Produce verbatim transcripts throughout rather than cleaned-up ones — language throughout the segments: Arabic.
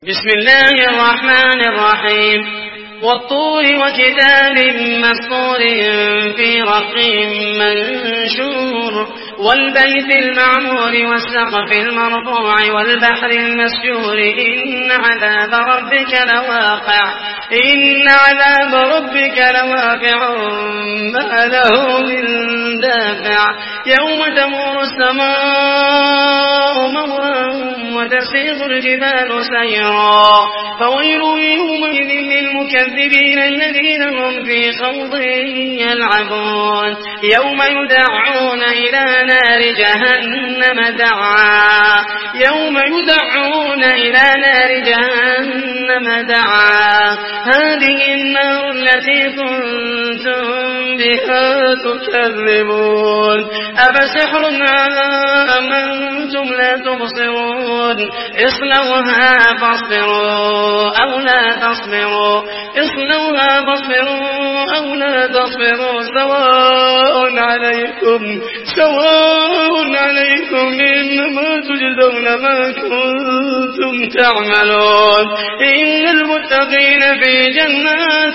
بسم الله الرحمن الرحيم والطور وكتاب مسطور في رق منشور والبيت المعمور والسقف المرفوع والبحر المسجور إن عذاب ربك لواقع إن عذاب ربك لواقع ما له من دافع يوم تمور السماء مورا وتسير الجبال سيرا فويل يومئذ للمكذبين الذين هم في خوض يلعبون يوم يدعون إلى نار جهنم دعا يوم يدعون إلى نار جهنم دعا هذه النار التي كنتم بها تكذبون أفسحر أم أنتم لا تبصرون اصلوها فاصبروا أو لا تصبروا اصلوها فاصبروا أو لا تصبروا سواء عليكم سواء عليكم إنما تجزون ما كنتم تعملون إن المتقين في جنات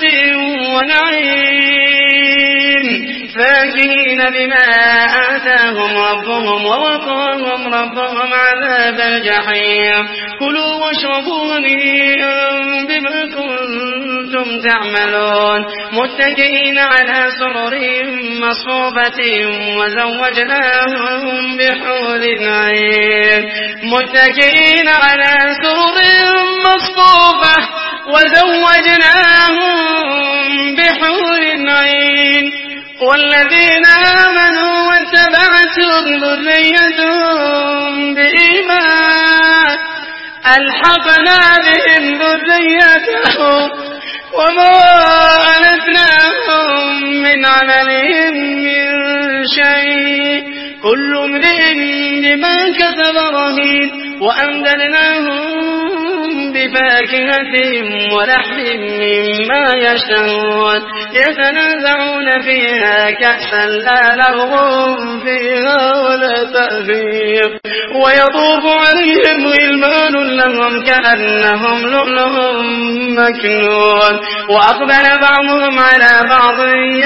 ونعيم فاكهين بما آتاهم ربهم ووقاهم ربهم عذاب الجحيم كلوا واشربوا هنيئا بما كنتم تعملون متكئين على سرر مصفوفة وزوجناهم بحور عين متكئين على سرر مصفوفة وزوجناهم بحور عين والذين آمنوا واتبعتهم ذريتهم بإيمان ألحقنا بهم ذريتهم وما ألتناهم من عملهم من شيء كل امرئ بما كسب رهين وأمددناهم بفاكهة ولحم مما يشتهون يتنازعون فيها كأسا لا لغو فيها ولا تأثير ويطوف عليهم غلمان لهم كأنهم لؤلؤ مكنون وأقبل بعضهم على بعض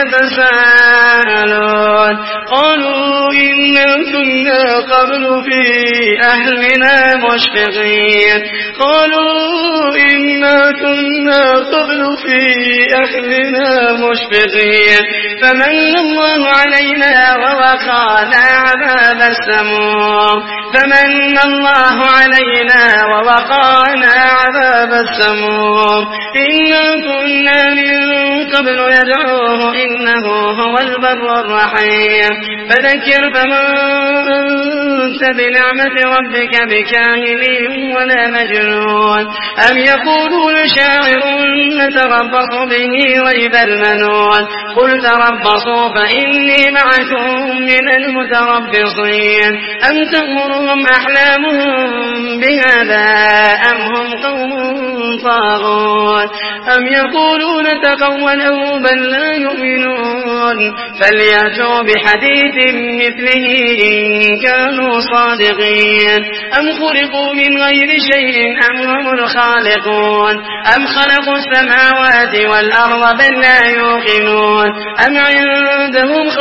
يتساءلون قالوا إنا كنا قبل في أهلنا مشفقين قالوا إنا كنا قبل في أهلنا مشفقين فمن الله علينا ووقانا عذاب السموم فمن الله علينا ووقانا عذاب السموم إنا كنا من قبل يدعوه إنه هو البر الرحيم فذكر فما أنت بنعمة ربك بكاهن ولا مجنون أم يقولون شاعر نتربص به ريب المنون قل تربصوا فإني معكم من المتربصين أم تأمرهم أحلامهم بهذا أم هم قوم طاغون أم يقولون تقوله بل لا يؤمنون فليأتوا بحديث مثله إن كانوا صادقين أم خلقوا من غير شيء أم هم الخالقون أم خلقوا السماوات والأرض بل لا يوقنون أم عندهم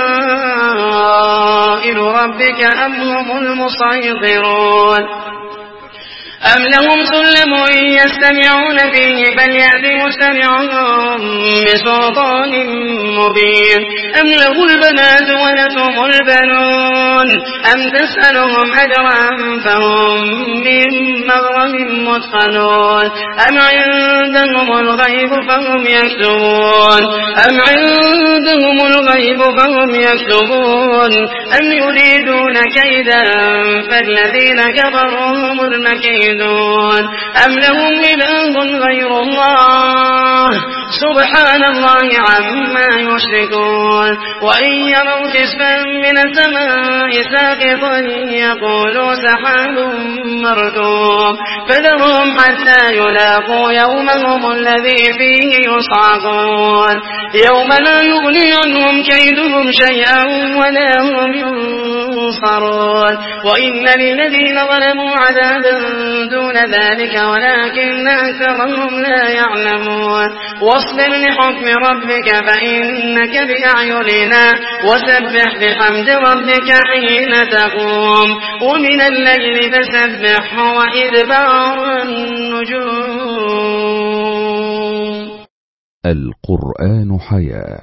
خزائن ربك أم هم المسيطرون أم لهم سلم يستمعون فيه فليأت مستمعهم بسلطان مبين أم له البنات ولكم البنون أم تسألهم أجرا فهم من مغرم مثقلون أم عندهم الغيب فهم يكتبون أم عندهم الغيب فهم يكتبون أم يريدون كيدا فالذين كفروا هم المكيدون أم لهم إله غير الله سبحان الله عما يشركون وإن يروا كسفا من السماء ساقطا يقولوا سحاب مركوم فذرهم حتى يلاقوا يومهم الذي فيه يصعقون يوم لا يغني عنهم كيدهم شيئا ولا هم ينصرون وإن للذين ظلموا عذابا دون ذلك ولكن أكثرهم لا يعلمون واصبر لحكم ربك فإنك بأعيننا وسبح بحمد ربك حين تقوم ومن الليل فسبحه وإدبار النجوم. القرآن حياة.